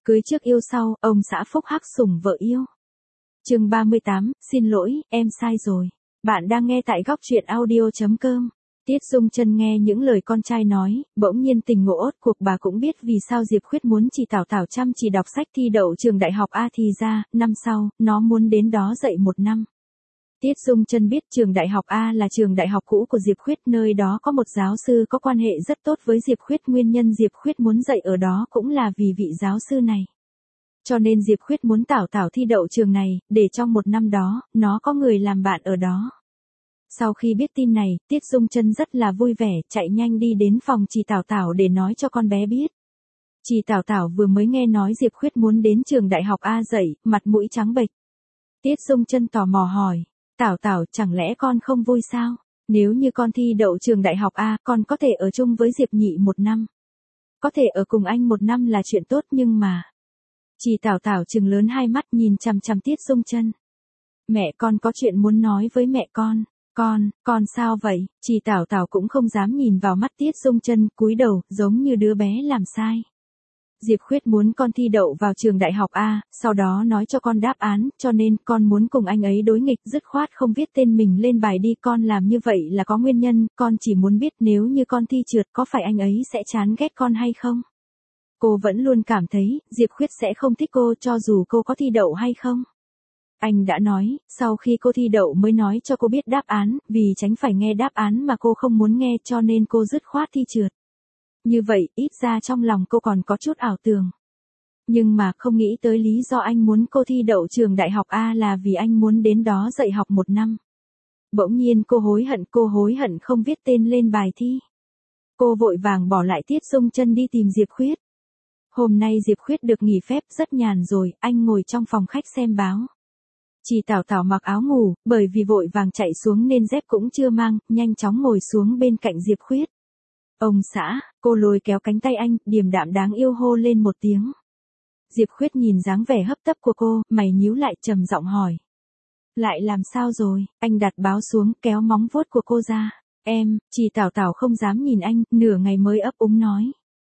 Cưới trước yêu sau, ông xã phúc hắc sủng vợ yêu. Chương 38, xin lỗi, em sai rồi. Bạn đang nghe tại góc truyện audio.com. Tiết Dung Chân nghe những lời con trai nói, bỗng nhiên tình ngộ ốt cuộc. Bà cũng biết vì sao Diệp Khuyết muốn chỉ Tảo Tảo chăm chỉ đọc sách thi đậu trường đại học A, thì ra, năm sau, nó muốn đến đó dạy 1 năm. Tiết Dung Chân biết trường đại học A là trường đại học cũ của Diệp Khuyết, nơi đó có một giáo sư có quan hệ rất tốt với Diệp Khuyết. Nguyên nhân Diệp Khuyết muốn dạy ở đó cũng là vì vị giáo sư này. Cho nên Diệp Khuyết muốn Tảo Tảo thi đậu trường này, để trong 1 năm đó, nó có người làm bạn ở đó. Sau khi biết tin này, Tiết Dung Chân rất là vui vẻ, chạy nhanh đi đến phòng chị Tảo Tảo để nói cho con bé biết. Chị Tảo Tảo vừa mới nghe nói Diệp Khuyết muốn đến trường đại học A dạy, mặt mũi trắng bệch. Tiết Dung Chân tò mò hỏi, Tảo Tảo, chẳng lẽ con không vui sao? Nếu như con thi đậu trường đại học A, con có thể ở chung với Diệp Nhị 1 năm. Có thể ở cùng anh 1 năm là chuyện tốt, nhưng mà... Chị Tảo Tảo trừng lớn hai mắt nhìn chằm chằm Tiết Dung Chân. Mẹ con có chuyện muốn nói với mẹ con. Con sao vậy? Chị Tảo Tảo cũng không dám nhìn vào mắt Tiết Dung Chân, cúi đầu, giống như đứa bé làm sai. Diệp Khuyết muốn con thi đậu vào trường đại học A, sau đó nói cho con đáp án, cho nên con muốn cùng anh ấy đối nghịch, dứt khoát không viết tên mình lên bài đi. Con làm như vậy là có nguyên nhân, con chỉ muốn biết nếu như con thi trượt có phải anh ấy sẽ chán ghét con hay không? Cô vẫn luôn cảm thấy, Diệp Khuyết sẽ không thích cô cho dù cô có thi đậu hay không. Anh đã nói, sau khi cô thi đậu mới nói cho cô biết đáp án, vì tránh phải nghe đáp án mà cô không muốn nghe, cho nên cô dứt khoát thi trượt. Như vậy, ít ra trong lòng cô còn có chút ảo tưởng. Nhưng mà không nghĩ tới lý do anh muốn cô thi đậu trường đại học A là vì anh muốn đến đó dạy học 1 năm. Bỗng nhiên cô hối hận không viết tên lên bài thi. Cô vội vàng bỏ lại Tiết Dung Chân đi tìm Diệp Khuyết. Hôm nay Diệp Khuyết được nghỉ phép rất nhàn rồi, anh ngồi trong phòng khách xem báo. Chị Tảo Tảo mặc áo ngủ, bởi vì vội vàng chạy xuống nên dép cũng chưa mang, nhanh chóng ngồi xuống bên cạnh Diệp Khuyết. Ông xã, cô lôi kéo cánh tay anh, điềm đạm đáng yêu hô lên một tiếng. Diệp Khuyết nhìn dáng vẻ hấp tấp của cô, mày nhíu lại trầm giọng hỏi. Lại làm sao rồi? Anh đặt báo xuống, kéo móng vuốt của cô ra. Chị Tảo Tảo không dám nhìn anh, nửa ngày mới ấp úng nói.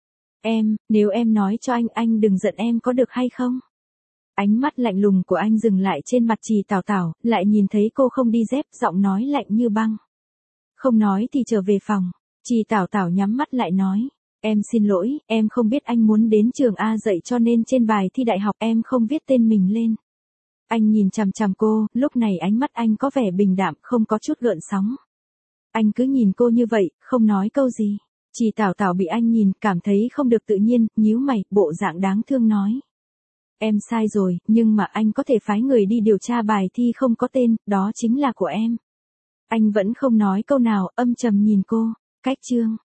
Nếu em nói cho anh đừng giận em có được hay không? Ánh mắt lạnh lùng của anh dừng lại trên mặt chị Tảo Tảo, lại nhìn thấy cô không đi dép, giọng nói lạnh như băng. Không nói thì trở về phòng. Chị Tảo Tảo nhắm mắt lại nói. Em xin lỗi, em không biết anh muốn đến trường A dạy cho nên trên bài thi đại học em không viết tên mình lên. Anh nhìn chằm chằm cô, lúc này ánh mắt anh có vẻ bình đạm, không có chút gợn sóng. Anh cứ nhìn cô như vậy, không nói câu gì. Chị Tảo Tảo bị anh nhìn, cảm thấy không được tự nhiên, nhíu mày, bộ dạng đáng thương nói. Em sai rồi, nhưng mà anh có thể phái người đi điều tra bài thi không có tên, đó chính là của em. Anh vẫn không nói câu nào, âm trầm nhìn cô. Cách chương